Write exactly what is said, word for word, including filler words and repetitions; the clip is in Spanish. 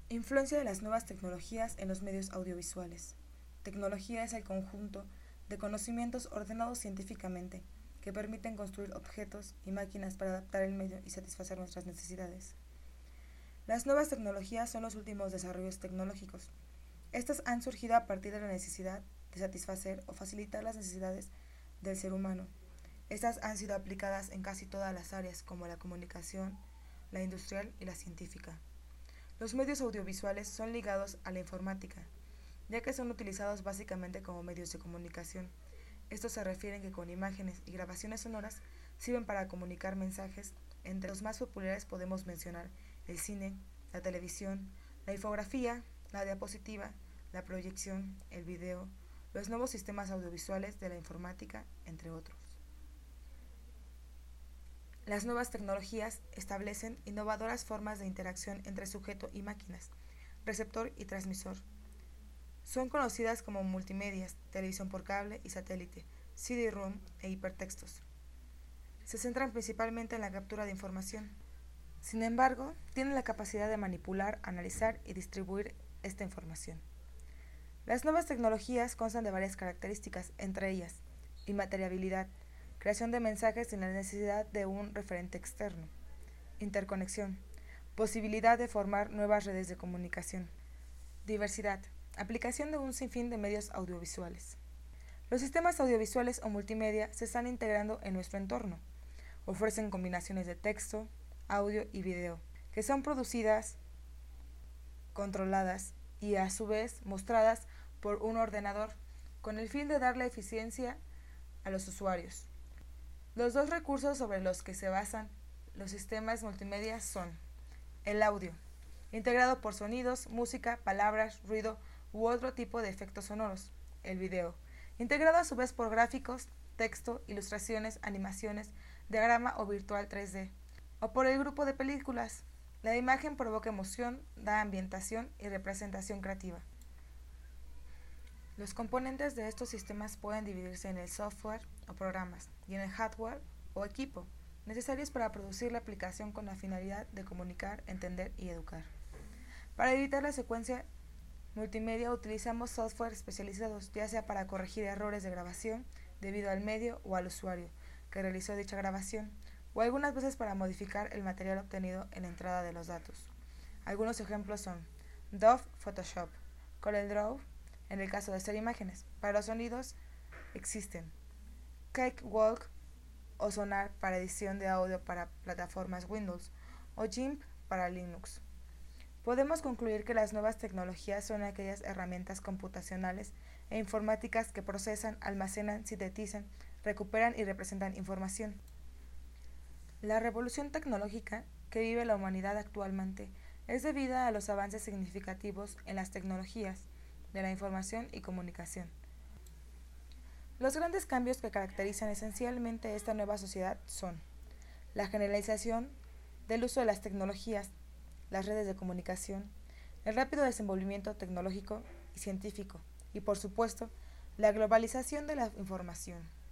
Influencia de las nuevas tecnologías en los medios audiovisuales. Tecnología es el conjunto de conocimientos ordenados científicamente que permiten construir objetos y máquinas para adaptar el medio y satisfacer nuestras necesidades. Las nuevas tecnologías son los últimos desarrollos tecnológicos. Estas han surgido a partir de la necesidad de satisfacer o facilitar las necesidades del ser humano. Estas han sido aplicadas en casi todas las áreas, como la comunicación, la industrial y la científica. Los medios audiovisuales son ligados a la informática, ya que son utilizados básicamente como medios de comunicación. Estos se refieren que con imágenes y grabaciones sonoras sirven para comunicar mensajes. Entre los más populares podemos mencionar el cine, la televisión, la infografía, la diapositiva, la proyección, el video, los nuevos sistemas audiovisuales de la informática, entre otros. Las nuevas tecnologías establecen innovadoras formas de interacción entre sujeto y máquinas, receptor y transmisor. Son conocidas como multimedias, televisión por cable y satélite, C D-ROM e hipertextos. Se centran principalmente en la captura de información. Sin embargo, tienen la capacidad de manipular, analizar y distribuir esta información. Las nuevas tecnologías constan de varias características, entre ellas, inmaterialidad, creación de mensajes sin la necesidad de un referente externo, interconexión, posibilidad de formar nuevas redes de comunicación, diversidad, aplicación de un sinfín de medios audiovisuales. Los sistemas audiovisuales o multimedia se están integrando en nuestro entorno. Ofrecen combinaciones de texto, audio y video, que son producidas, controladas y a su vez mostradas por un ordenador con el fin de darle eficiencia a los usuarios. Los dos recursos sobre los que se basan los sistemas multimedia son el audio, integrado por sonidos, música, palabras, ruido u otro tipo de efectos sonoros; el video, integrado a su vez por gráficos, texto, ilustraciones, animaciones, diagrama o virtual tres D, o por el grupo de películas. La imagen provoca emoción, da ambientación y representación creativa. Los componentes de estos sistemas pueden dividirse en el software o programas y en el hardware o equipo, necesarios para producir la aplicación con la finalidad de comunicar, entender y educar. Para evitar la secuencia multimedia utilizamos software especializados, ya sea para corregir errores de grabación debido al medio o al usuario que realizó dicha grabación, o algunas veces para modificar el material obtenido en la entrada de los datos. Algunos ejemplos son Dove Photoshop, CorelDRAW, en el caso de hacer imágenes. Para los sonidos existen Cakewalk o Sonar para edición de audio para plataformas Windows, o GIMP para Linux. Podemos concluir que las nuevas tecnologías son aquellas herramientas computacionales e informáticas que procesan, almacenan, sintetizan, recuperan y representan información. La revolución tecnológica que vive la humanidad actualmente es debida a los avances significativos en las tecnologías de la información y comunicación. Los grandes cambios que caracterizan esencialmente esta nueva sociedad son la generalización del uso de las tecnologías, las redes de comunicación, el rápido desenvolvimiento tecnológico y científico y, por supuesto, la globalización de la información.